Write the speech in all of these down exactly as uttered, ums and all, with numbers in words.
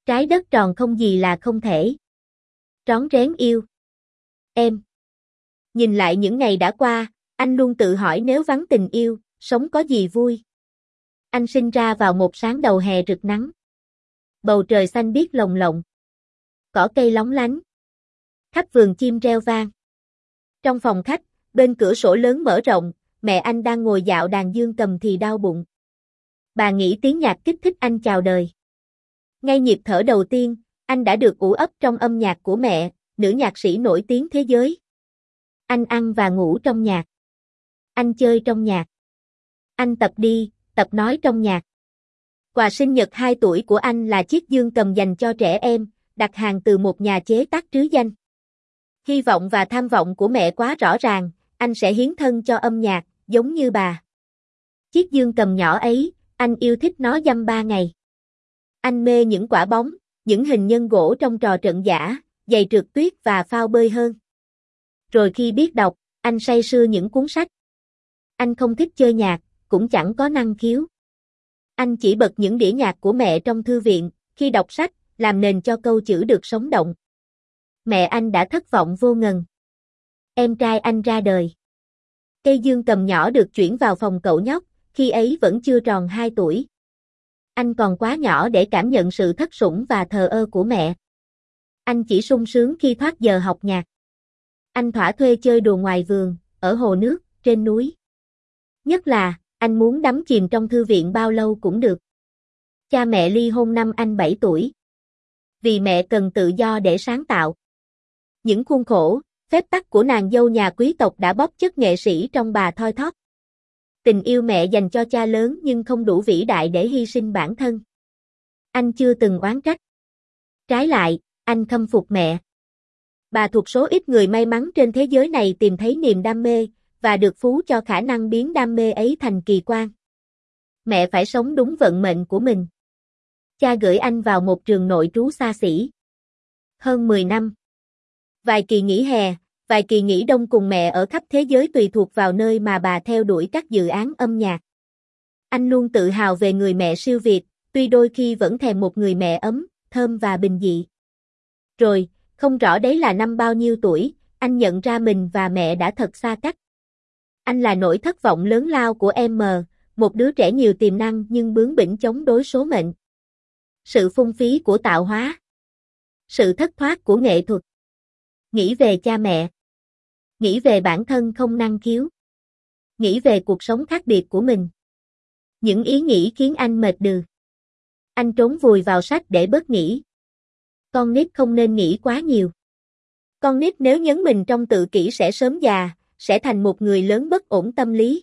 Trái đất tròn không gì là không thể. Rón rén yêu. Em. Nhìn lại những ngày đã qua, anh luôn tự hỏi nếu vắng tình yêu, sống có gì vui. Anh sinh ra vào một sáng đầu hè rực nắng. Bầu trời xanh biếc lồng lộng. Cỏ cây lóng lánh. Khắp vườn chim reo vang. Trong phòng khách, bên cửa sổ lớn mở rộng, mẹ anh đang ngồi dạo đàn dương cầm thì đau bụng. Bà nghĩ tiếng nhạc kích thích anh chào đời. Ngay nhịp thở đầu tiên, anh đã được ủ ấp trong âm nhạc của mẹ, nữ nhạc sĩ nổi tiếng thế giới. Anh ăn và ngủ trong nhạc. Anh chơi trong nhạc. Anh tập đi, tập nói trong nhạc. Quà sinh nhật hai tuổi của anh là chiếc dương cầm dành cho trẻ em, đặt hàng từ một nhà chế tác trứ danh. Hy vọng và tham vọng của mẹ quá rõ ràng, anh sẽ hiến thân cho âm nhạc, giống như bà. Chiếc dương cầm nhỏ ấy, anh yêu thích nó dăm ba ngày. Anh mê những quả bóng, những hình nhân gỗ trong trò trận giả, giày trượt tuyết và phao bơi hơn. Rồi khi biết đọc, anh say sưa những cuốn sách. Anh không thích chơi nhạc, cũng chẳng có năng khiếu. Anh chỉ bật những đĩa nhạc của mẹ trong thư viện, khi đọc sách, làm nền cho câu chữ được sống động. Mẹ anh đã thất vọng vô ngần. Em trai anh ra đời. Cây dương cầm nhỏ được chuyển vào phòng cậu nhóc, khi ấy vẫn chưa tròn hai tuổi. Anh còn quá nhỏ để cảm nhận sự thất sủng và thờ ơ của mẹ. Anh chỉ sung sướng khi thoát giờ học nhạc. Anh thỏa thuê chơi đùa ngoài vườn, ở hồ nước, trên núi. Nhất là, anh muốn đắm chìm trong thư viện bao lâu cũng được. Cha mẹ ly hôn năm anh bảy tuổi. Vì mẹ cần tự do để sáng tạo. Những khuôn khổ, phép tắc của nàng dâu nhà quý tộc đã bóp chất nghệ sĩ trong bà thoi thóp. Tình yêu mẹ dành cho cha lớn nhưng không đủ vĩ đại để hy sinh bản thân. Anh chưa từng oán trách. Trái lại, anh khâm phục mẹ. Bà thuộc số ít người may mắn trên thế giới này tìm thấy niềm đam mê, và được phú cho khả năng biến đam mê ấy thành kỳ quan. Mẹ phải sống đúng vận mệnh của mình. Cha gửi anh vào một trường nội trú xa xỉ. Hơn mười năm. Vài kỳ nghỉ hè, vài kỳ nghỉ đông cùng mẹ ở khắp thế giới tùy thuộc vào nơi mà bà theo đuổi các dự án âm nhạc. Anh luôn tự hào về người mẹ siêu việt, tuy đôi khi vẫn thèm một người mẹ ấm, thơm và bình dị. Rồi, không rõ đấy là năm bao nhiêu tuổi, anh nhận ra mình và mẹ đã thật xa cách. Anh là nỗi thất vọng lớn lao của em, một đứa trẻ nhiều tiềm năng nhưng bướng bỉnh chống đối số mệnh. Sự phung phí của tạo hóa. Sự thất thoát của nghệ thuật. Nghĩ về cha mẹ. Nghĩ về bản thân không năng khiếu. Nghĩ về cuộc sống khác biệt của mình. Những ý nghĩ khiến anh mệt đừ. Anh trốn vùi vào sách để bớt nghĩ. Con nít không nên nghĩ quá nhiều. Con nít nếu nhấn mình trong tự kỷ sẽ sớm già, sẽ thành một người lớn bất ổn tâm lý.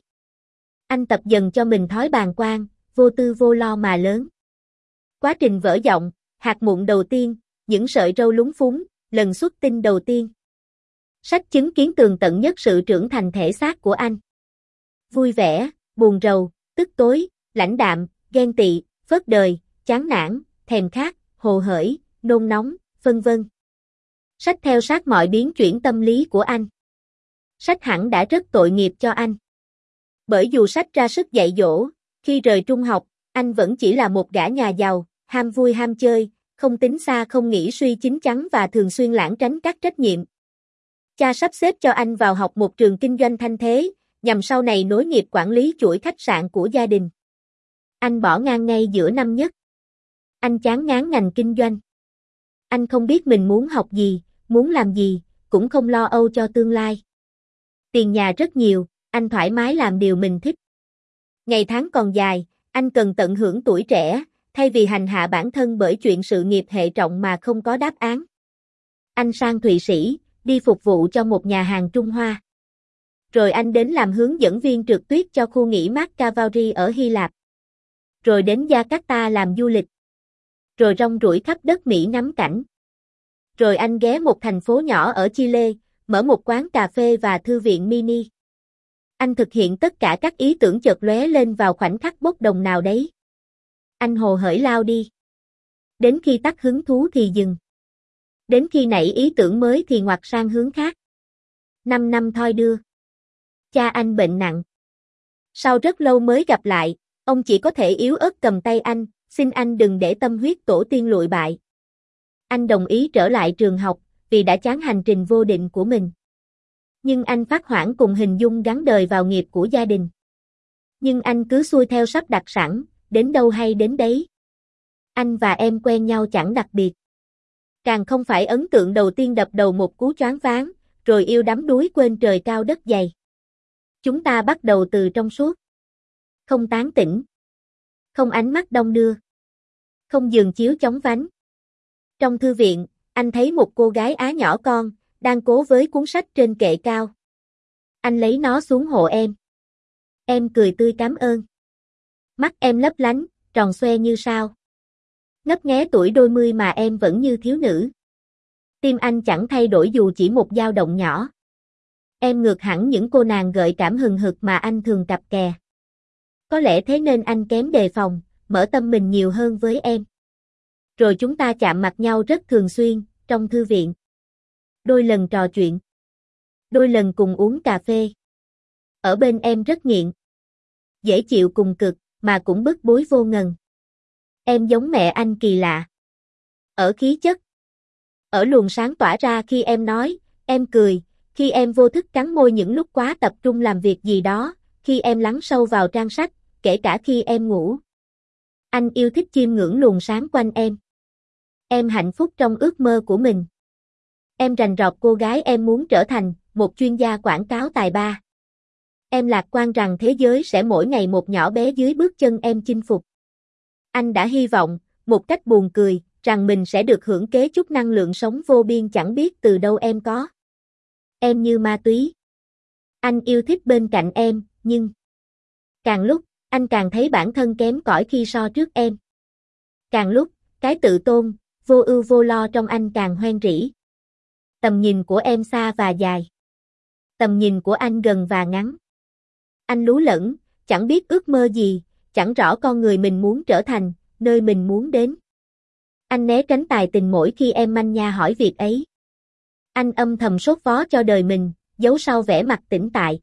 Anh tập dần cho mình thói bàng quan, vô tư vô lo mà lớn. Quá trình vỡ giọng, hạt mụn đầu tiên, những sợi râu lúng phúng, lần xuất tinh đầu tiên. Sách chứng kiến tường tận nhất sự trưởng thành thể xác của anh. Vui vẻ, buồn rầu, tức tối, lãnh đạm, ghen tị, phớt đời, chán nản, thèm khát, hồ hởi, nôn nóng, vân vân. Sách theo sát mọi biến chuyển tâm lý của anh. Sách hẳn đã rất tội nghiệp cho anh. Bởi dù sách ra sức dạy dỗ, khi rời trung học, anh vẫn chỉ là một gã nhà giàu, ham vui ham chơi, không tính xa không nghĩ suy chín chắn và thường xuyên lảng tránh các trách nhiệm. Cha sắp xếp cho anh vào học một trường kinh doanh thanh thế, nhằm sau này nối nghiệp quản lý chuỗi khách sạn của gia đình. Anh bỏ ngang ngay giữa năm nhất. Anh chán ngán ngành kinh doanh. Anh không biết mình muốn học gì, muốn làm gì, cũng không lo âu cho tương lai. Tiền nhà rất nhiều, anh thoải mái làm điều mình thích. Ngày tháng còn dài, anh cần tận hưởng tuổi trẻ, thay vì hành hạ bản thân bởi chuyện sự nghiệp hệ trọng mà không có đáp án. Anh sang Thụy Sĩ, đi phục vụ cho một nhà hàng Trung Hoa. Rồi anh đến làm hướng dẫn viên trượt tuyết cho khu nghỉ mát Cavalry ở Hy Lạp. Rồi đến Jakarta làm du lịch. Rồi rong ruổi khắp đất Mỹ ngắm cảnh. Rồi anh ghé một thành phố nhỏ ở Chile, mở một quán cà phê và thư viện mini. Anh thực hiện tất cả các ý tưởng chợt lóe lên vào khoảnh khắc bốc đồng nào đấy. Anh hồ hởi lao đi. Đến khi tắt hứng thú thì dừng. Đến khi nảy ý tưởng mới thì ngoặt sang hướng khác. Năm năm thoi đưa. Cha anh bệnh nặng. Sau rất lâu mới gặp lại, ông chỉ có thể yếu ớt cầm tay anh, xin anh đừng để tâm huyết tổ tiên lụi bại. Anh đồng ý trở lại trường học, vì đã chán hành trình vô định của mình. Nhưng anh phát hoảng cùng hình dung gắn đời vào nghiệp của gia đình. Nhưng anh cứ xuôi theo sắp đặt sẵn, đến đâu hay đến đấy. Anh và em quen nhau chẳng đặc biệt. Càng không phải ấn tượng đầu tiên đập đầu một cú choáng váng, rồi yêu đắm đuối quên trời cao đất dày. Chúng ta bắt đầu từ trong suốt. Không tán tỉnh. Không ánh mắt đong đưa. Không giường chiếu chóng vánh. Trong thư viện, anh thấy một cô gái Á nhỏ con, đang cố với cuốn sách trên kệ cao. Anh lấy nó xuống hộ em. Em cười tươi cảm ơn. Mắt em lấp lánh, tròn xoe như sao. Ngấp nghé tuổi đôi mươi mà em vẫn như thiếu nữ. Tim anh chẳng thay đổi dù chỉ một dao động nhỏ. Em ngược hẳn những cô nàng gợi cảm hừng hực mà anh thường cặp kè. Có lẽ thế nên anh kém đề phòng, mở tâm mình nhiều hơn với em. Rồi chúng ta chạm mặt nhau rất thường xuyên, trong thư viện. Đôi lần trò chuyện. Đôi lần cùng uống cà phê. Ở bên em rất nghiện. Dễ chịu cùng cực, mà cũng bức bối vô ngần. Em giống mẹ anh kỳ lạ. Ở khí chất. Ở luồng sáng tỏa ra khi em nói, em cười, khi em vô thức cắn môi những lúc quá tập trung làm việc gì đó, khi em lắng sâu vào trang sách, kể cả khi em ngủ. Anh yêu thích chiêm ngưỡng luồng sáng quanh em. Em hạnh phúc trong ước mơ của mình. Em rành rọt cô gái em muốn trở thành, một chuyên gia quảng cáo tài ba. Em lạc quan rằng thế giới sẽ mỗi ngày một nhỏ bé dưới bước chân em chinh phục. Anh đã hy vọng, một cách buồn cười, rằng mình sẽ được hưởng kế chút năng lượng sống vô biên chẳng biết từ đâu em có. Em như ma túy. Anh yêu thích bên cạnh em, nhưng càng lúc, anh càng thấy bản thân kém cỏi khi so trước em. Càng lúc, cái tự tôn, vô ưu vô lo trong anh càng hoen rỉ. Tầm nhìn của em xa và dài. Tầm nhìn của anh gần và ngắn. Anh lú lẫn, chẳng biết ước mơ gì, chẳng rõ con người mình muốn trở thành, nơi mình muốn đến. Anh né tránh tài tình mỗi khi em manh nha hỏi việc ấy. Anh âm thầm sốt vó cho đời mình, giấu sau vẻ mặt tĩnh tại.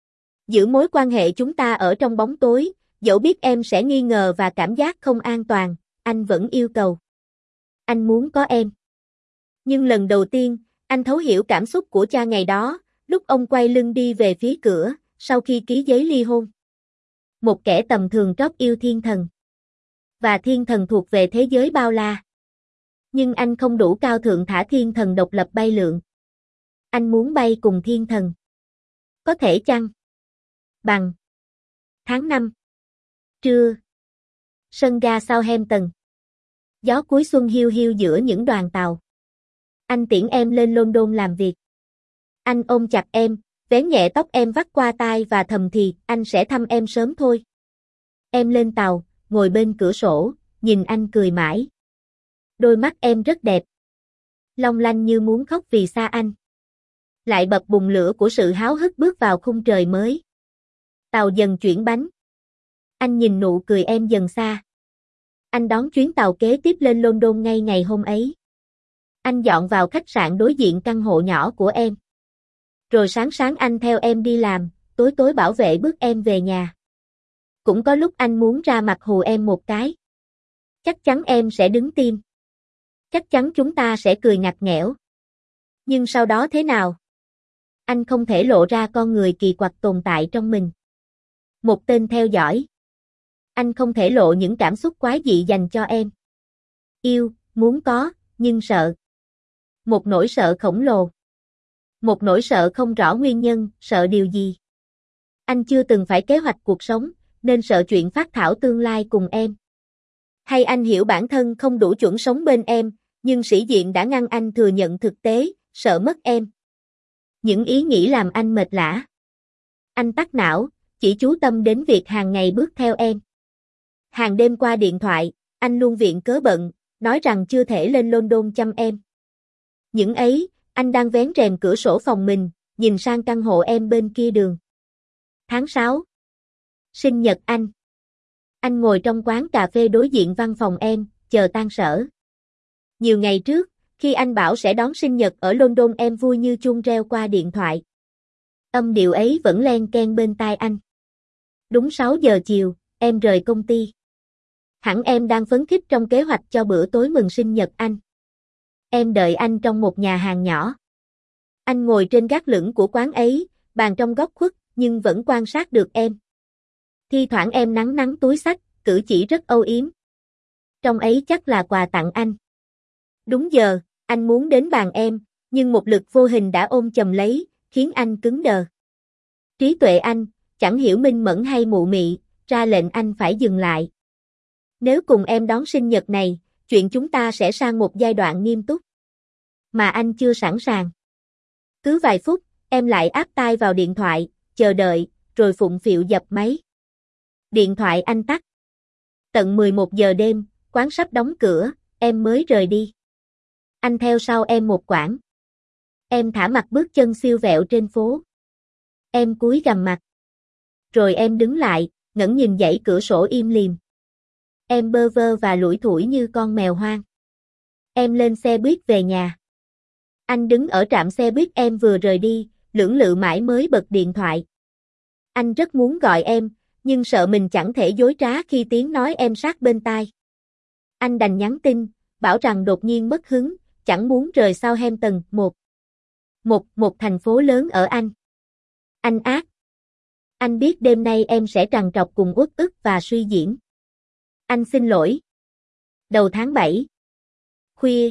Giữ mối quan hệ chúng ta ở trong bóng tối, dẫu biết em sẽ nghi ngờ và cảm giác không an toàn, anh vẫn yêu cầu. Anh muốn có em. Nhưng lần đầu tiên, anh thấu hiểu cảm xúc của cha ngày đó, lúc ông quay lưng đi về phía cửa, sau khi ký giấy ly hôn. Một kẻ tầm thường trót yêu thiên thần. Và thiên thần thuộc về thế giới bao la. Nhưng anh không đủ cao thượng thả thiên thần độc lập bay lượn. Anh muốn bay cùng thiên thần. Có thể chăng? Bằng. Tháng năm. Trưa. Sân ga Southampton. Gió cuối xuân hiu hiu giữa những đoàn tàu. Anh tiễn em lên London làm việc. Anh ôm chặt em, vén nhẹ tóc em vắt qua tai và thầm thì, anh sẽ thăm em sớm thôi. Em lên tàu, ngồi bên cửa sổ, nhìn anh cười mãi. Đôi mắt em rất đẹp. Long lanh như muốn khóc vì xa anh. Lại bập bùng lửa của sự háo hức bước vào khung trời mới. Tàu dần chuyển bánh. Anh nhìn nụ cười em dần xa. Anh đón chuyến tàu kế tiếp lên London ngay ngày hôm ấy. Anh dọn vào khách sạn đối diện căn hộ nhỏ của em. Rồi sáng sáng anh theo em đi làm, tối tối bảo vệ bước em về nhà. Cũng có lúc anh muốn ra mặt hù em một cái. Chắc chắn em sẽ đứng tim. Chắc chắn chúng ta sẽ cười ngặt nghẽo. Nhưng sau đó thế nào? Anh không thể lộ ra con người kỳ quặc tồn tại trong mình. Một tên theo dõi. Anh không thể lộ những cảm xúc quái dị dành cho em. Yêu, muốn có, nhưng sợ. Một nỗi sợ khổng lồ. Một nỗi sợ không rõ nguyên nhân, sợ điều gì. Anh chưa từng phải kế hoạch cuộc sống, nên sợ chuyện phác thảo tương lai cùng em. Hay anh hiểu bản thân không đủ chuẩn sống bên em, nhưng sĩ diện đã ngăn anh thừa nhận thực tế, sợ mất em. Những ý nghĩ làm anh mệt lả. Anh tắt não, chỉ chú tâm đến việc hàng ngày bước theo em. Hàng đêm qua điện thoại, anh luôn viện cớ bận, nói rằng chưa thể lên London chăm em. Những ấy, anh đang vén rèm cửa sổ phòng mình, nhìn sang căn hộ em bên kia đường. Tháng sáu. Sinh nhật anh. Anh ngồi trong quán cà phê đối diện văn phòng em, chờ tan sở. Nhiều ngày trước, khi anh bảo sẽ đón sinh nhật ở London em vui như chuông reo qua điện thoại. Âm điệu ấy vẫn len ken bên tai anh. Đúng sáu giờ chiều, em rời công ty. Hẳn em đang phấn khích trong kế hoạch cho bữa tối mừng sinh nhật anh. Em đợi anh trong một nhà hàng nhỏ. Anh ngồi trên gác lửng của quán ấy, bàn trong góc khuất, nhưng vẫn quan sát được em. Thi thoảng em nắn nắn túi xách, cử chỉ rất âu yếm. Trong ấy chắc là quà tặng anh. Đúng giờ, anh muốn đến bàn em, nhưng một lực vô hình đã ôm chầm lấy, khiến anh cứng đờ. Trí tuệ anh, chẳng hiểu minh mẫn hay mụ mị, ra lệnh anh phải dừng lại. Nếu cùng em đón sinh nhật này, chuyện chúng ta sẽ sang một giai đoạn nghiêm túc. Mà anh chưa sẵn sàng. Cứ vài phút, em lại áp tai vào điện thoại, chờ đợi, rồi phụng phịu dập máy. Điện thoại anh tắt. Tận mười một giờ đêm, quán sắp đóng cửa, em mới rời đi. Anh theo sau em một quãng. Em thả mặt bước chân siêu vẹo trên phố. Em cúi gằm mặt. Rồi em đứng lại, ngẩng nhìn dãy cửa sổ im lìm. Em bơ vơ và lủi thủi như con mèo hoang. Em lên xe buýt về nhà. Anh đứng ở trạm xe buýt em vừa rời đi, lưỡng lự mãi mới bật điện thoại. Anh rất muốn gọi em, nhưng sợ mình chẳng thể dối trá khi tiếng nói em sát bên tai. Anh đành nhắn tin, bảo rằng đột nhiên mất hứng, chẳng muốn rời Southampton, một. Một, một thành phố lớn ở Anh. Anh ác. Anh biết đêm nay em sẽ trằn trọc cùng uất ức và suy diễn. Anh xin lỗi. Đầu tháng bảy. Khuya.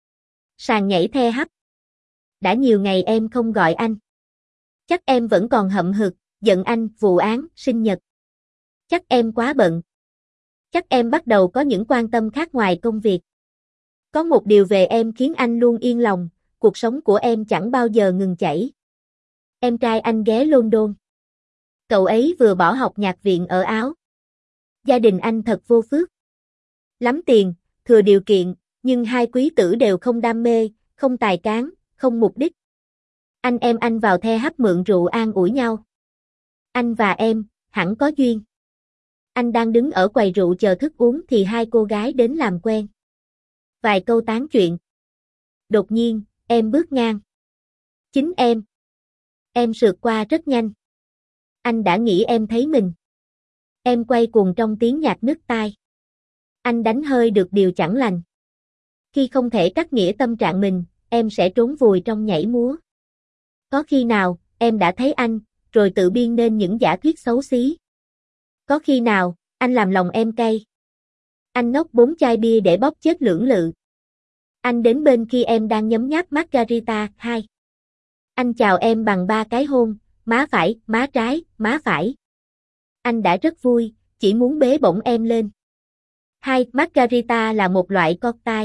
Sàn nhảy the hấp. Đã nhiều ngày em không gọi anh. Chắc em vẫn còn hậm hực, giận anh, vụ án, sinh nhật. Chắc em quá bận. Chắc em bắt đầu có những quan tâm khác ngoài công việc. Có một điều về em khiến anh luôn yên lòng, cuộc sống của em chẳng bao giờ ngừng chảy. Em trai anh ghé London. Cậu ấy vừa bỏ học nhạc viện ở Áo. Gia đình anh thật vô phước. Lắm tiền, thừa điều kiện, nhưng hai quý tử đều không đam mê, không tài cán, không mục đích. Anh em anh vào the hấp mượn rượu an ủi nhau. Anh và em, hẳn có duyên. Anh đang đứng ở quầy rượu chờ thức uống thì hai cô gái đến làm quen. Vài câu tán chuyện. Đột nhiên, em bước ngang. Chính em. Em sượt qua rất nhanh. Anh đã nghĩ em thấy mình. Em quay cuồng trong tiếng nhạc nức tai. Anh đánh hơi được điều chẳng lành. Khi không thể cắt nghĩa tâm trạng mình, em sẽ trốn vùi trong nhảy múa. Có khi nào, em đã thấy anh, rồi tự biên nên những giả thuyết xấu xí. Có khi nào, anh làm lòng em cay. Anh nốc bốn chai bia để bóp chết lưỡng lự. Anh đến bên khi em đang nhấm nháp margarita. Hai. Anh chào em bằng ba cái hôn, má phải, má trái, má phải. Anh đã rất vui, chỉ muốn bế bổng em lên. Hai. Margarita là một loại cocktail.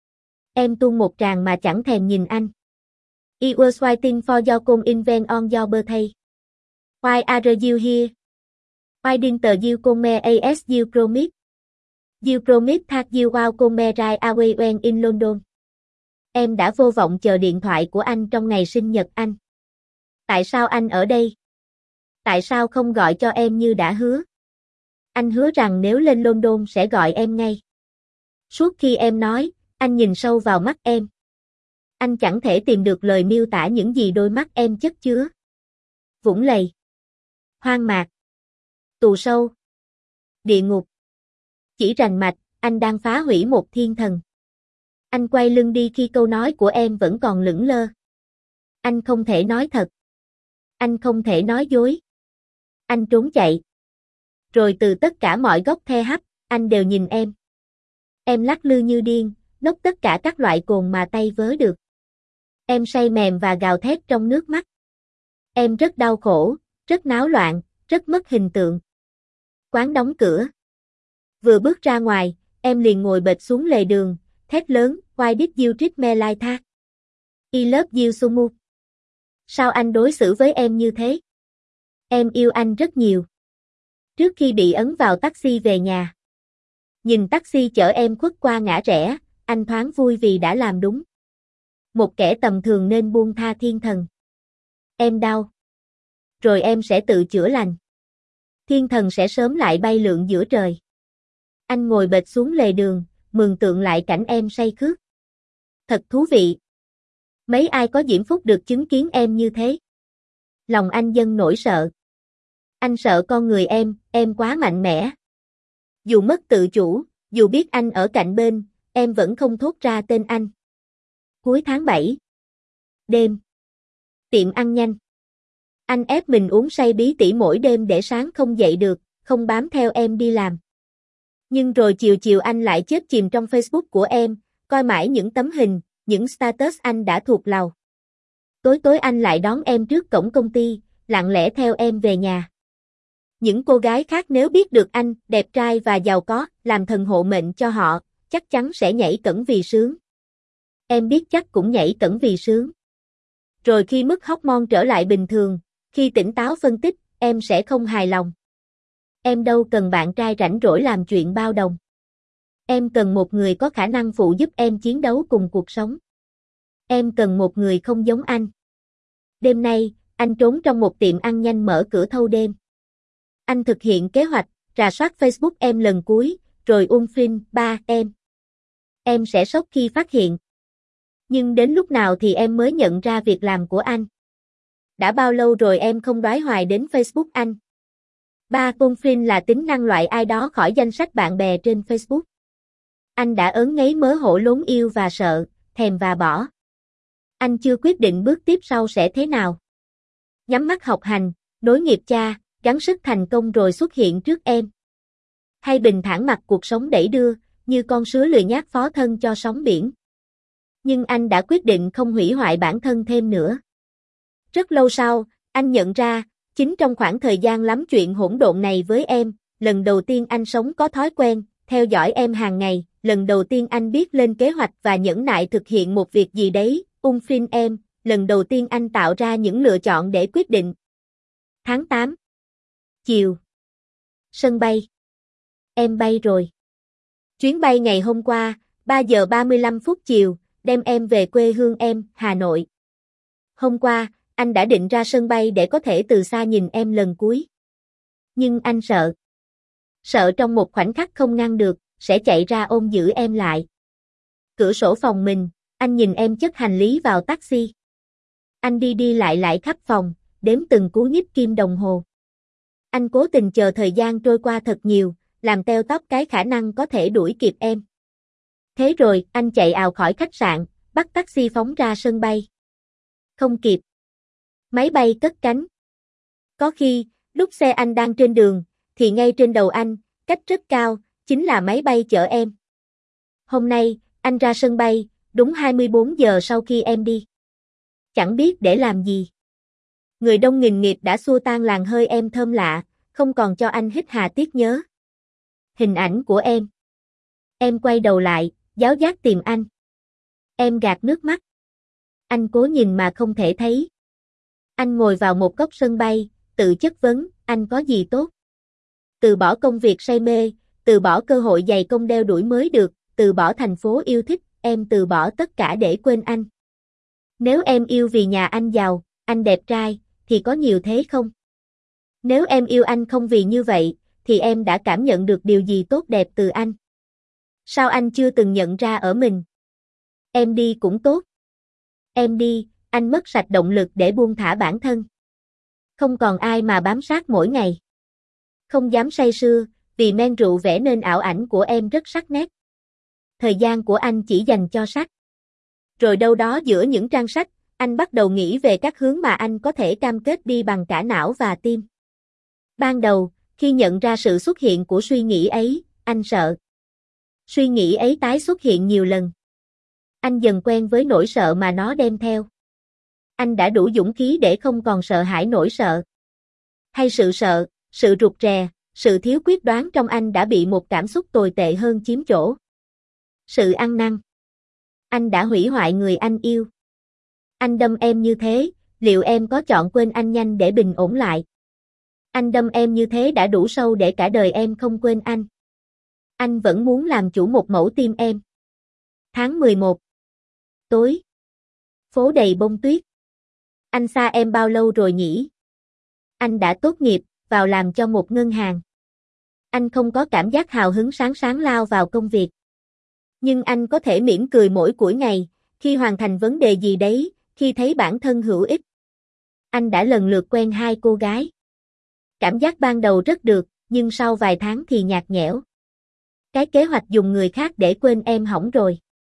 Em tuôn một tràng mà chẳng thèm nhìn anh. I was waiting for your come invent on your birthday. Why are you here? Why didn't you come as you promised? You promised that you will come right away when in London. Em đã vô vọng chờ điện thoại của anh trong ngày sinh nhật anh. Tại sao anh ở đây? Tại sao không gọi cho em như đã hứa? Anh hứa rằng nếu lên London sẽ gọi em ngay. Suốt khi em nói, anh nhìn sâu vào mắt em. Anh chẳng thể tìm được lời miêu tả những gì đôi mắt em chất chứa. Vũng lầy. Hoang mạc. Tù sâu. Địa ngục. Chỉ rành mạch, anh đang phá hủy một thiên thần. Anh quay lưng đi khi câu nói của em vẫn còn lững lơ. Anh không thể nói thật. Anh không thể nói dối. Anh trốn chạy. Rồi từ tất cả mọi góc the hấp, anh đều nhìn em. Em lắc lư như điên, nốc tất cả các loại cồn mà tay vớ được. Em say mềm và gào thét trong nước mắt. Em rất đau khổ, rất náo loạn, rất mất hình tượng. Quán đóng cửa. Vừa bước ra ngoài, em liền ngồi bệt xuống lề đường, thét lớn, why did you treat me like that? I love you so much. Sao anh đối xử với em như thế? Em yêu anh rất nhiều. Trước khi bị ấn vào taxi về nhà. Nhìn taxi chở em khuất qua ngã rẽ, anh thoáng vui vì đã làm đúng. Một kẻ tầm thường nên buông tha thiên thần. Em đau. Rồi em sẽ tự chữa lành. Thiên thần sẽ sớm lại bay lượn giữa trời. Anh ngồi bệt xuống lề đường, mường tượng lại cảnh em say khướt. Thật thú vị. Mấy ai có diễm phúc được chứng kiến em như thế. Lòng anh dâng nỗi sợ. Anh sợ con người em, em quá mạnh mẽ. Dù mất tự chủ, dù biết anh ở cạnh bên, em vẫn không thốt ra tên anh. Cuối tháng bảy. Đêm. Tiệm ăn nhanh. Anh ép mình uống say bí tỉ mỗi đêm để sáng không dậy được, không bám theo em đi làm. Nhưng rồi chiều chiều anh lại chết chìm trong Facebook của em, coi mãi những tấm hình, những status anh đã thuộc lòng. Tối tối anh lại đón em trước cổng công ty, lặng lẽ theo em về nhà. Những cô gái khác nếu biết được anh, đẹp trai và giàu có, làm thần hộ mệnh cho họ, chắc chắn sẽ nhảy cẫng vì sướng. Em biết chắc cũng nhảy cẫng vì sướng. Rồi khi mức hormone trở lại bình thường, khi tỉnh táo phân tích, em sẽ không hài lòng. Em đâu cần bạn trai rảnh rỗi làm chuyện bao đồng. Em cần một người có khả năng phụ giúp em chiến đấu cùng cuộc sống. Em cần một người không giống anh. Đêm nay, anh trốn trong một tiệm ăn nhanh mở cửa thâu đêm. Anh thực hiện kế hoạch, rà soát Facebook em lần cuối, rồi unfriend ba em. Em sẽ sốc khi phát hiện. Nhưng đến lúc nào thì em mới nhận ra việc làm của anh? Đã bao lâu rồi em không đoái hoài đến Facebook anh? Ba unfriend là tính năng loại ai đó khỏi danh sách bạn bè trên Facebook. Anh đã ớn ngấy mớ hổ lốn yêu và sợ, thèm và bỏ. Anh chưa quyết định bước tiếp sau sẽ thế nào. Nhắm mắt học hành, nối nghiệp cha, gắng sức thành công rồi xuất hiện trước em. Hay bình thản mặc cuộc sống đẩy đưa, như con sứa lười nhác phó thân cho sóng biển. Nhưng anh đã quyết định không hủy hoại bản thân thêm nữa. Rất lâu sau, anh nhận ra, chính trong khoảng thời gian lắm chuyện hỗn độn này với em, lần đầu tiên anh sống có thói quen, theo dõi em hàng ngày, lần đầu tiên anh biết lên kế hoạch và nhẫn nại thực hiện một việc gì đấy, unfriend em, lần đầu tiên anh tạo ra những lựa chọn để quyết định. Tháng tám. Chiều. Sân bay. Em bay rồi. Chuyến bay ngày hôm qua, ba giờ ba mươi lăm phút chiều, đem em về quê hương em, Hà Nội. Hôm qua, anh đã định ra sân bay để có thể từ xa nhìn em lần cuối. Nhưng anh sợ. Sợ trong một khoảnh khắc không ngăn được, sẽ chạy ra ôm giữ em lại. Cửa sổ phòng mình, anh nhìn em chất hành lý vào taxi. Anh đi đi lại lại khắp phòng, đếm từng cú nhích kim đồng hồ. Anh cố tình chờ thời gian trôi qua thật nhiều, làm teo tóp cái khả năng có thể đuổi kịp em. Thế rồi, anh chạy ào khỏi khách sạn, bắt taxi phóng ra sân bay. Không kịp. Máy bay cất cánh. Có khi, lúc xe anh đang trên đường, thì ngay trên đầu anh, cách rất cao, chính là máy bay chở em. Hôm nay, anh ra sân bay, đúng hai mươi bốn giờ sau khi em đi. Chẳng biết để làm gì. Người đông nghìn nghịt đã xua tan làn hơi em thơm lạ, không còn cho anh hít hà tiếc nhớ. Hình ảnh của em. Em quay đầu lại, giáo giác tìm anh. Em gạt nước mắt. Anh cố nhìn mà không thể thấy. Anh ngồi vào một góc sân bay, tự chất vấn, anh có gì tốt? Từ bỏ công việc say mê, từ bỏ cơ hội dày công đeo đuổi mới được, từ bỏ thành phố yêu thích, em từ bỏ tất cả để quên anh. Nếu em yêu vì nhà anh giàu, anh đẹp trai, thì có nhiều thế không? Nếu em yêu anh không vì như vậy, thì em đã cảm nhận được điều gì tốt đẹp từ anh? Sao anh chưa từng nhận ra ở mình? Em đi cũng tốt. Em đi, anh mất sạch động lực để buông thả bản thân. Không còn ai mà bám sát mỗi ngày. Không dám say sưa, vì men rượu vẽ nên ảo ảnh của em rất sắc nét. Thời gian của anh chỉ dành cho sách. Rồi đâu đó giữa những trang sách, anh bắt đầu nghĩ về các hướng mà anh có thể cam kết đi bằng cả não và tim. Ban đầu, khi nhận ra sự xuất hiện của suy nghĩ ấy, anh sợ. Suy nghĩ ấy tái xuất hiện nhiều lần. Anh dần quen với nỗi sợ mà nó đem theo. Anh đã đủ dũng khí để không còn sợ hãi nỗi sợ. Hay sự sợ, sự rụt rè, sự thiếu quyết đoán trong anh đã bị một cảm xúc tồi tệ hơn chiếm chỗ. Sự ăn năn. Anh đã hủy hoại người anh yêu. Anh đâm em như thế, liệu em có chọn quên anh nhanh để bình ổn lại? Anh đâm em như thế đã đủ sâu để cả đời em không quên anh. Anh vẫn muốn làm chủ một mẫu tim em. Tháng mười một. Tối. Phố đầy bông tuyết. Anh xa em bao lâu rồi nhỉ? Anh đã tốt nghiệp, vào làm cho một ngân hàng. Anh không có cảm giác hào hứng sáng sáng lao vào công việc. Nhưng anh có thể mỉm cười mỗi cuối ngày, khi hoàn thành vấn đề gì đấy, khi thấy bản thân hữu ích. Anh đã lần lượt quen hai cô gái. Cảm giác ban đầu rất được, nhưng sau vài tháng thì nhạt nhẽo. Cái kế hoạch dùng người khác để quên em hỏng rồi.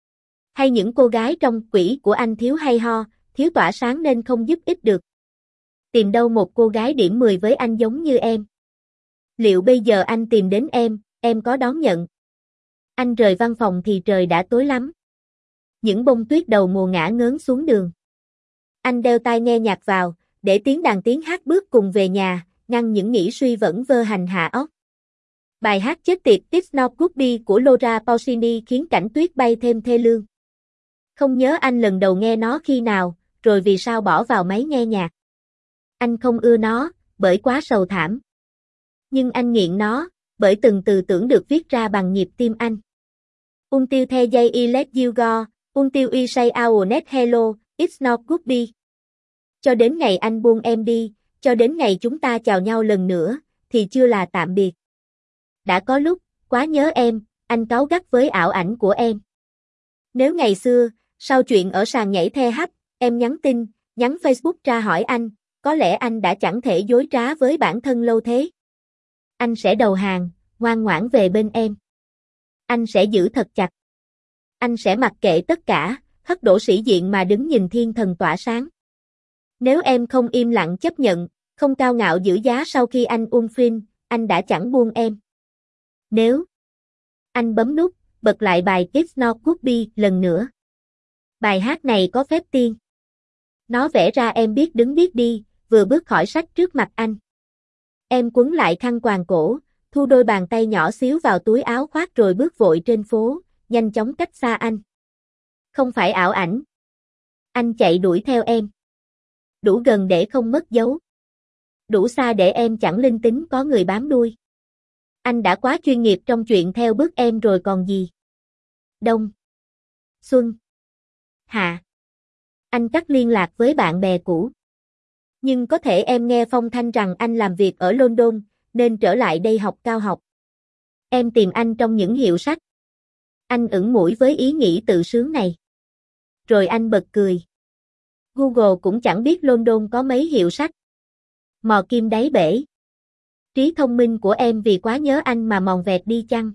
Hay những cô gái trong quỹ của anh thiếu hay ho, thiếu tỏa sáng nên không giúp ích được. Tìm đâu một cô gái điểm mười với anh giống như em. Liệu bây giờ anh tìm đến em, em có đón nhận? Anh rời văn phòng thì trời đã tối lắm. Những bông tuyết đầu mùa ngã ngớn xuống đường. Anh đeo tai nghe nhạc vào, để tiếng đàn tiếng hát bước cùng về nhà, ngăn những nghĩ suy vẩn vơ hành hạ óc. Bài hát chết tiệt It's Not Goodbye của Laura Pausini khiến cảnh tuyết bay thêm thê lương. Không nhớ anh lần đầu nghe nó khi nào, rồi vì sao bỏ vào máy nghe nhạc. Anh không ưa nó, bởi quá sầu thảm. Nhưng anh nghiện nó, bởi từng từ tưởng được viết ra bằng nhịp tim anh. Until the day I let you go, until I say our net hello, it's not goodbye. Cho đến ngày anh buông em đi, cho đến ngày chúng ta chào nhau lần nữa, thì chưa là tạm biệt. Đã có lúc, quá nhớ em, anh cáu gắt với ảo ảnh của em. Nếu ngày xưa, sau chuyện ở sàn nhảy the hấp, em nhắn tin, nhắn Facebook ra hỏi anh, có lẽ anh đã chẳng thể dối trá với bản thân lâu thế. Anh sẽ đầu hàng, ngoan ngoãn về bên em. Anh sẽ giữ thật chặt. Anh sẽ mặc kệ tất cả, hất đổ sĩ diện mà đứng nhìn thiên thần tỏa sáng. Nếu em không im lặng chấp nhận, không cao ngạo giữ giá sau khi anh unfriend, anh đã chẳng buông em. Nếu anh bấm nút, bật lại bài It's Not Goodbye lần nữa. Bài hát này có phép tiên. Nó vẽ ra em biết đứng biết đi, vừa bước khỏi sách trước mặt anh. Em quấn lại khăn quàng cổ, thu đôi bàn tay nhỏ xíu vào túi áo khoác rồi bước vội trên phố, nhanh chóng cách xa anh. Không phải ảo ảnh. Anh chạy đuổi theo em. Đủ gần để không mất dấu. Đủ xa để em chẳng linh tính có người bám đuôi. Anh đã quá chuyên nghiệp trong chuyện theo bước em rồi còn gì. Đông. Xuân. Hạ. Anh cắt liên lạc với bạn bè cũ. Nhưng có thể em nghe phong thanh rằng anh làm việc ở London, nên trở lại đây học cao học. Em tìm anh trong những hiệu sách. Anh ửng mũi với ý nghĩ tự sướng này. Rồi anh bật cười. Google cũng chẳng biết London có mấy hiệu sách. Mò kim đáy bể. Trí thông minh của em vì quá nhớ anh mà mòn vẹt đi chăng?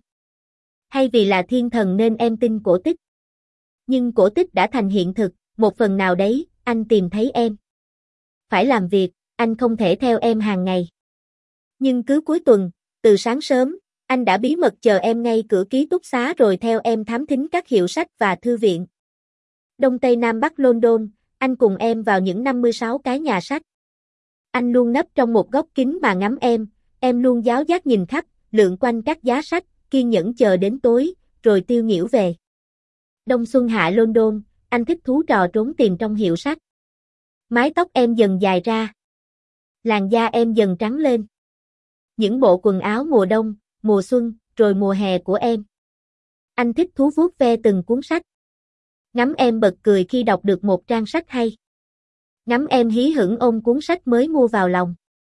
Hay vì là thiên thần nên em tin cổ tích? Nhưng cổ tích đã thành hiện thực, một phần nào đấy, anh tìm thấy em. Phải làm việc, anh không thể theo em hàng ngày. Nhưng cứ cuối tuần, từ sáng sớm, anh đã bí mật chờ em ngay cửa ký túc xá rồi theo em thám thính các hiệu sách và thư viện. Đông Tây Nam Bắc London, anh cùng em vào những năm mươi sáu cái nhà sách. Anh luôn nấp trong một góc kính mà ngắm em, em luôn giáo giác nhìn khắp, lượn quanh các giá sách, kiên nhẫn chờ đến tối, rồi tiêu nghỉu về. Đông Xuân Hạ London, anh thích thú trò trốn tìm trong hiệu sách. Mái tóc em dần dài ra. Làn da em dần trắng lên. Những bộ quần áo mùa đông, mùa xuân, rồi mùa hè của em. Anh thích thú vuốt ve từng cuốn sách. Ngắm em bật cười khi đọc được một trang sách hay. Ngắm em hí hửng ôm cuốn sách mới mua vào lòng.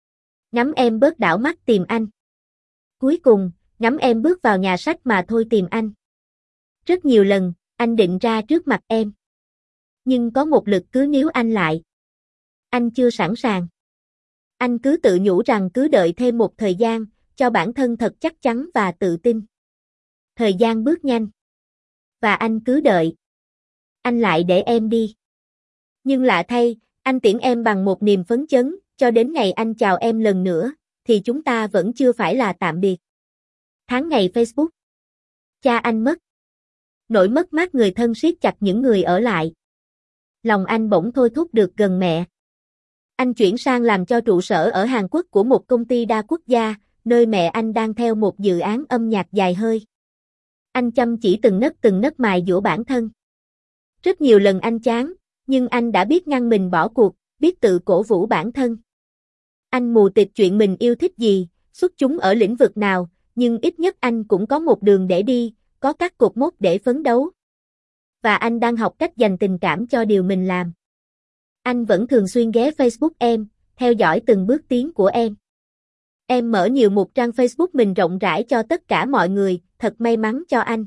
Ngắm em bớt đảo mắt tìm anh. Cuối cùng, ngắm em bước vào nhà sách mà thôi tìm anh. Rất nhiều lần, anh định ra trước mặt em. Nhưng có một lực cứ níu anh lại. Anh chưa sẵn sàng. Anh cứ tự nhủ rằng cứ đợi thêm một thời gian, cho bản thân thật chắc chắn và tự tin. Thời gian bước nhanh. Và anh cứ đợi. Anh lại để em đi. Nhưng lạ thay, anh tiễn em bằng một niềm phấn chấn, cho đến ngày anh chào em lần nữa, thì chúng ta vẫn chưa phải là tạm biệt. Tháng ngày Facebook. Cha anh mất. Nỗi mất mát người thân siết chặt những người ở lại. Lòng anh bỗng thôi thúc được gần mẹ. Anh chuyển sang làm cho trụ sở ở Hàn Quốc của một công ty đa quốc gia, nơi mẹ anh đang theo một dự án âm nhạc dài hơi. Anh chăm chỉ từng nấc từng nấc mài dũa bản thân. Rất nhiều lần anh chán, nhưng anh đã biết ngăn mình bỏ cuộc, biết tự cổ vũ bản thân. Anh mù tịt chuyện mình yêu thích gì, xuất chúng ở lĩnh vực nào, nhưng ít nhất anh cũng có một đường để đi, có các cột mốc để phấn đấu. Và anh đang học cách dành tình cảm cho điều mình làm. Anh vẫn thường xuyên ghé Facebook em, theo dõi từng bước tiến của em. Em mở nhiều một trang Facebook mình rộng rãi cho tất cả mọi người, thật may mắn cho anh.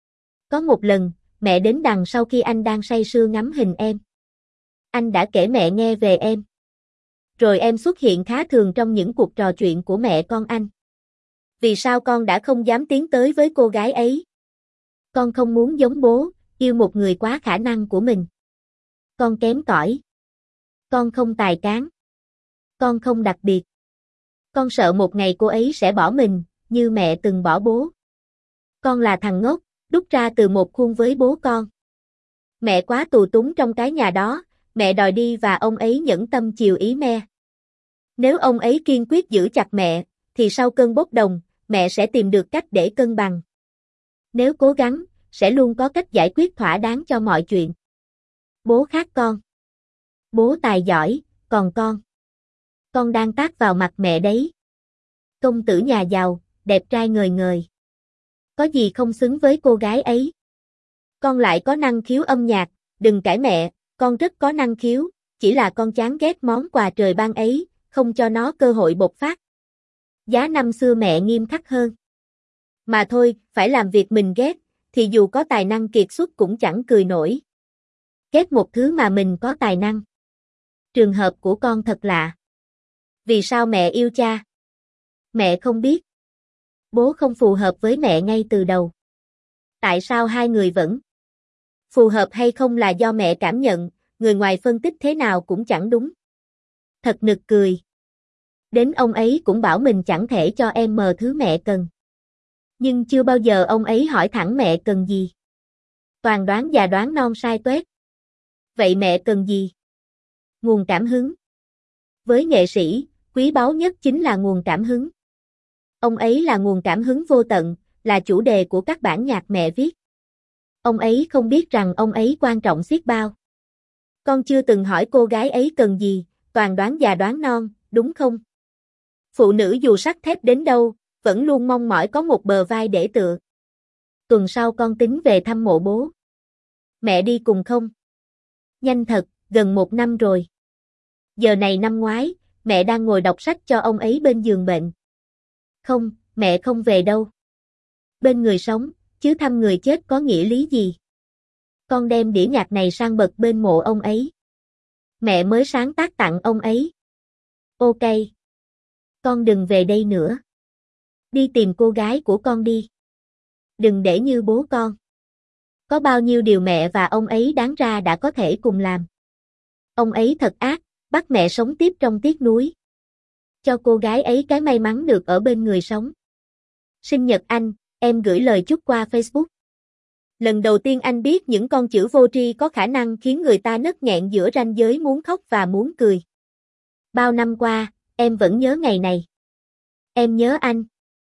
Có một lần, mẹ đến đằng sau khi anh đang say sưa ngắm hình em. Anh đã kể mẹ nghe về em. Rồi em xuất hiện khá thường trong những cuộc trò chuyện của mẹ con anh. Vì sao con đã không dám tiến tới với cô gái ấy? Con không muốn giống bố, Yêu một người quá khả năng của mình. Con kém cỏi. Con không tài cán. Con không đặc biệt. Con sợ một ngày cô ấy sẽ bỏ mình, như mẹ từng bỏ bố. Con là thằng ngốc, đúc ra từ một khuôn với bố con. Mẹ quá tù túng trong cái nhà đó, mẹ đòi đi và ông ấy nhẫn tâm chiều ý me. Nếu ông ấy kiên quyết giữ chặt mẹ, thì sau cơn bốc đồng, mẹ sẽ tìm được cách để cân bằng. Nếu cố gắng, sẽ luôn có cách giải quyết thỏa đáng cho mọi chuyện. Bố khác con. Bố tài giỏi, còn con. Con đang tát vào mặt mẹ đấy. Công tử nhà giàu, đẹp trai ngời ngời. Có gì không xứng với cô gái ấy. Con lại có năng khiếu âm nhạc, đừng cãi mẹ, con rất có năng khiếu, chỉ là con chán ghét món quà trời ban ấy, không cho nó cơ hội bộc phát. Giá năm xưa mẹ nghiêm khắc hơn. Mà thôi, phải làm việc mình ghét, thì dù có tài năng kiệt xuất cũng chẳng cười nổi. Ghét một thứ mà mình có tài năng. Trường hợp của con thật lạ. Vì sao mẹ yêu cha? Mẹ không biết. Bố không phù hợp với mẹ ngay từ đầu. Tại sao hai người vẫn phù hợp hay không là do mẹ cảm nhận, người ngoài phân tích thế nào cũng chẳng đúng. Thật nực cười. Đến ông ấy cũng bảo mình chẳng thể cho em mờ thứ mẹ cần. Nhưng chưa bao giờ ông ấy hỏi thẳng mẹ cần gì. Toàn đoán già đoán non sai tuét. Vậy mẹ cần gì? Nguồn cảm hứng. Với nghệ sĩ, quý báu nhất chính là nguồn cảm hứng. Ông ấy là nguồn cảm hứng vô tận, là chủ đề của các bản nhạc mẹ viết. Ông ấy không biết rằng ông ấy quan trọng xiết bao. Con chưa từng hỏi cô gái ấy cần gì, toàn đoán già đoán non, đúng không? Phụ nữ dù sắt thép đến đâu, vẫn luôn mong mỏi có một bờ vai để tựa. Tuần sau con tính về thăm mộ bố. Mẹ đi cùng không? Nhanh thật, gần một năm rồi. Giờ này năm ngoái, mẹ đang ngồi đọc sách cho ông ấy bên giường bệnh. Không, mẹ không về đâu. Bên người sống, chứ thăm người chết có nghĩa lý gì? Con đem đĩa nhạc này sang bật bên mộ ông ấy. Mẹ mới sáng tác tặng ông ấy. Ok. Con đừng về đây nữa. Đi tìm cô gái của con đi. Đừng để như bố con. Có bao nhiêu điều mẹ và ông ấy đáng ra đã có thể cùng làm. Ông ấy thật ác, bắt mẹ sống tiếp trong tiếc nuối. Cho cô gái ấy cái may mắn được ở bên người sống. Sinh nhật anh, em gửi lời chúc qua Facebook. Lần đầu tiên anh biết những con chữ vô tri có khả năng khiến người ta nấc nghẹn giữa ranh giới muốn khóc và muốn cười. Bao năm qua, em vẫn nhớ ngày này. Em nhớ anh.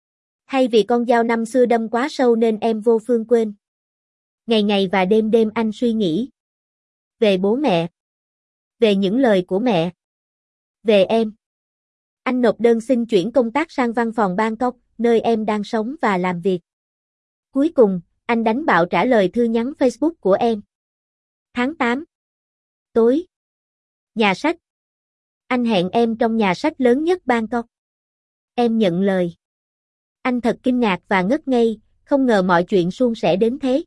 Hay vì con dao năm xưa đâm quá sâu nên em vô phương quên. Ngày ngày và đêm đêm anh suy nghĩ. Về bố mẹ. Về những lời của mẹ. Về em. Anh nộp đơn xin chuyển công tác sang văn phòng Bangkok, nơi em đang sống và làm việc. Cuối cùng, anh đánh bạo trả lời thư nhắn Facebook của em. Tháng tám. Tối. Nhà sách. Anh hẹn em trong nhà sách lớn nhất Bangkok. Em nhận lời. Anh thật kinh ngạc và ngất ngây, không ngờ mọi chuyện suôn sẻ đến thế.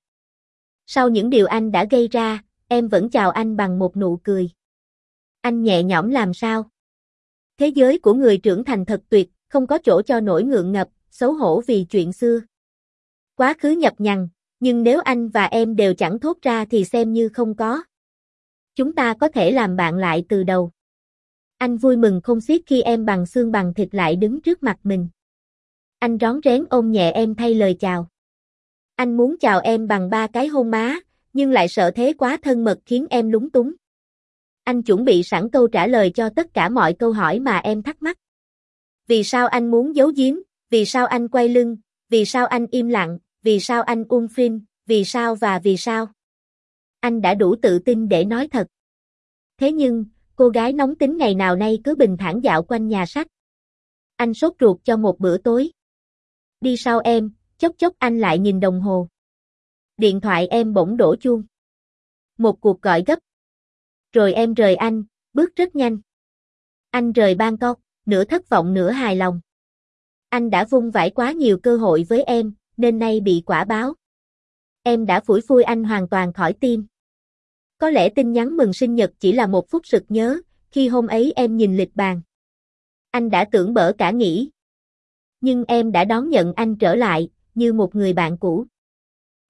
Sau những điều anh đã gây ra, em vẫn chào anh bằng một nụ cười. Anh nhẹ nhõm làm sao? Thế giới của người trưởng thành thật tuyệt, không có chỗ cho nỗi ngượng ngập, xấu hổ vì chuyện xưa. Quá khứ nhập nhằng, nhưng nếu anh và em đều chẳng thốt ra thì xem như không có. Chúng ta có thể làm bạn lại từ đầu. Anh vui mừng không xiết khi em bằng xương bằng thịt lại đứng trước mặt mình. Anh rón rén ôm nhẹ em thay lời chào. Anh muốn chào em bằng ba cái hôn má, nhưng lại sợ thế quá thân mật khiến em lúng túng. Anh chuẩn bị sẵn câu trả lời cho tất cả mọi câu hỏi mà em thắc mắc. Vì sao anh muốn giấu giếm? Vì sao anh quay lưng? Vì sao anh im lặng? Vì sao anh um phim? Vì sao và vì sao? Anh đã đủ tự tin để nói thật. Thế nhưng, cô gái nóng tính ngày nào nay cứ bình thản dạo quanh nhà sách. Anh sốt ruột cho một bữa tối. Đi sau em, chốc chốc anh lại nhìn đồng hồ. Điện thoại em bỗng đổ chuông. Một cuộc gọi gấp. Rồi em rời anh, bước rất nhanh. Anh rời Bangkok, nửa thất vọng nửa hài lòng. Anh đã vung vãi quá nhiều cơ hội với em, nên nay bị quả báo. Em đã phủi phui anh hoàn toàn khỏi tim. Có lẽ tin nhắn mừng sinh nhật chỉ là một phút sực nhớ, khi hôm ấy em nhìn lịch bàn. Anh đã tưởng bở cả nghĩ. Nhưng em đã đón nhận anh trở lại, như một người bạn cũ.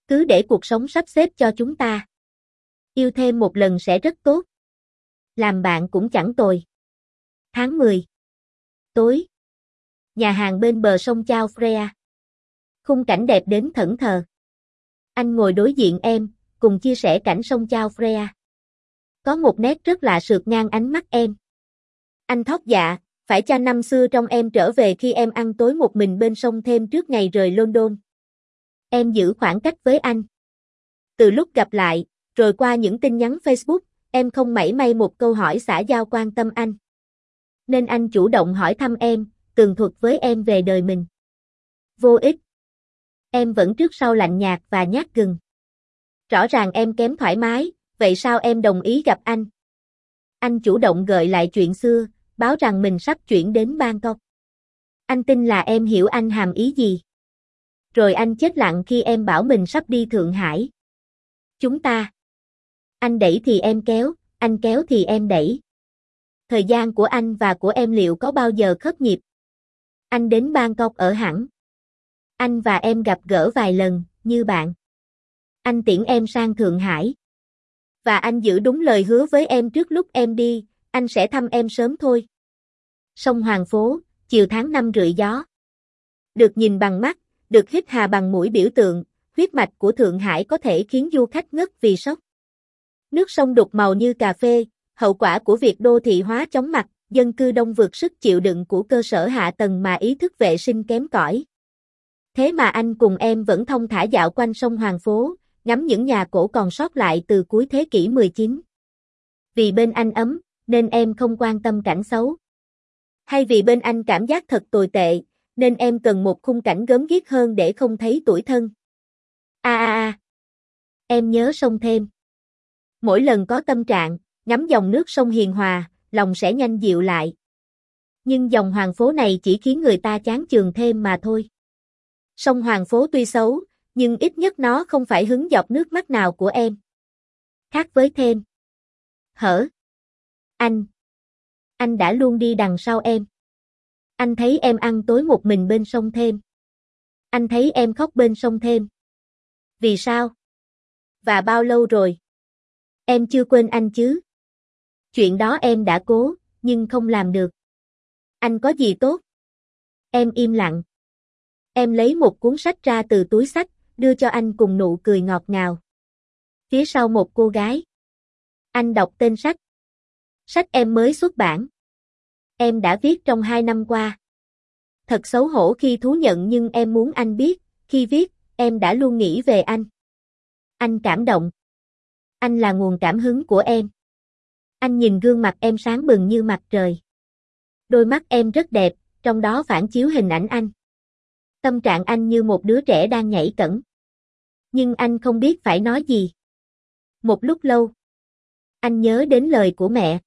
Cứ để cuộc sống sắp xếp cho chúng ta. Yêu thêm một lần sẽ rất tốt. Làm bạn cũng chẳng tồi. Tháng mười. Tối. Nhà hàng bên bờ sông Chao Phraya. Khung cảnh đẹp đến thẫn thờ. Anh ngồi đối diện em, cùng chia sẻ cảnh sông Chao Phraya. Có một nét rất lạ sượt ngang ánh mắt em. Anh thốt dạ, phải cha năm xưa trong em trở về khi em ăn tối một mình bên sông Thêm trước ngày rời London. Em giữ khoảng cách với anh. Từ lúc gặp lại, rồi qua những tin nhắn Facebook, em không mảy may một câu hỏi xã giao quan tâm anh. Nên anh chủ động hỏi thăm em, tường thuật với em về đời mình. Vô ích. Em vẫn trước sau lạnh nhạt và nhát gừng. Rõ ràng em kém thoải mái, vậy sao em đồng ý gặp anh? Anh chủ động gợi lại chuyện xưa, báo rằng mình sắp chuyển đến Bangkok. Anh tin là em hiểu anh hàm ý gì. Rồi anh chết lặng khi em bảo mình sắp đi Thượng Hải. Chúng ta. Anh đẩy thì em kéo, anh kéo thì em đẩy. Thời gian của anh và của em liệu có bao giờ khớp nhịp? Anh đến Bangkok ở hẳn. Anh và em gặp gỡ vài lần, như bạn. Anh tiễn em sang Thượng Hải. Và anh giữ đúng lời hứa với em trước lúc em đi, anh sẽ thăm em sớm thôi. Sông Hoàng Phố, chiều tháng năm rượi gió. Được nhìn bằng mắt, được hít hà bằng mũi biểu tượng, huyết mạch của Thượng Hải có thể khiến du khách ngất vì sốc. Nước sông đục màu như cà phê, hậu quả của việc đô thị hóa chóng mặt, dân cư đông vượt sức chịu đựng của cơ sở hạ tầng mà ý thức vệ sinh kém cỏi. Thế mà anh cùng em vẫn thong thả dạo quanh sông Hoàng Phố, ngắm những nhà cổ còn sót lại từ cuối thế kỷ mười chín. Vì bên anh ấm, nên em không quan tâm cảnh xấu. Hay vì bên anh cảm giác thật tồi tệ, nên em cần một khung cảnh gớm ghiếc hơn để không thấy tủi thân. A a a. Em nhớ sông Thêm. Mỗi lần có tâm trạng, ngắm dòng nước sông hiền hòa, lòng sẽ nhanh dịu lại. Nhưng dòng Hoàng Phố này chỉ khiến người ta chán chường thêm mà thôi. Sông Hoàng Phố tuy xấu, nhưng ít nhất nó không phải hứng giọt nước mắt nào của em. Khác với Thêm. Hở? Anh. Anh đã luôn đi đằng sau em. Anh thấy em ăn tối một mình bên sông Thêm. Anh thấy em khóc bên sông Thêm. Vì sao? Và bao lâu rồi? Em chưa quên anh chứ? Chuyện đó em đã cố, nhưng không làm được. Anh có gì tốt? Em im lặng. Em lấy một cuốn sách ra từ túi xách, đưa cho anh cùng nụ cười ngọt ngào. Phía sau một cô gái. Anh đọc tên sách. Sách em mới xuất bản. Em đã viết trong hai năm qua. Thật xấu hổ khi thú nhận nhưng em muốn anh biết, khi viết, em đã luôn nghĩ về anh. Anh cảm động. Anh là nguồn cảm hứng của em. Anh nhìn gương mặt em sáng bừng như mặt trời. Đôi mắt em rất đẹp, trong đó phản chiếu hình ảnh anh. Tâm trạng anh như một đứa trẻ đang nhảy cẫng. Nhưng anh không biết phải nói gì. Một lúc lâu. Anh nhớ đến lời của mẹ.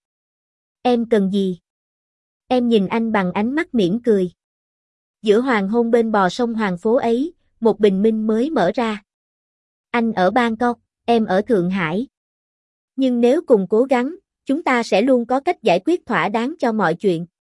Em cần gì? Em nhìn anh bằng ánh mắt mỉm cười. Giữa hoàng hôn bên bò sông Hoàng Phố ấy, một bình minh mới mở ra. Anh ở Bangkok, em ở Thượng Hải. Nhưng nếu cùng cố gắng, chúng ta sẽ luôn có cách giải quyết thỏa đáng cho mọi chuyện.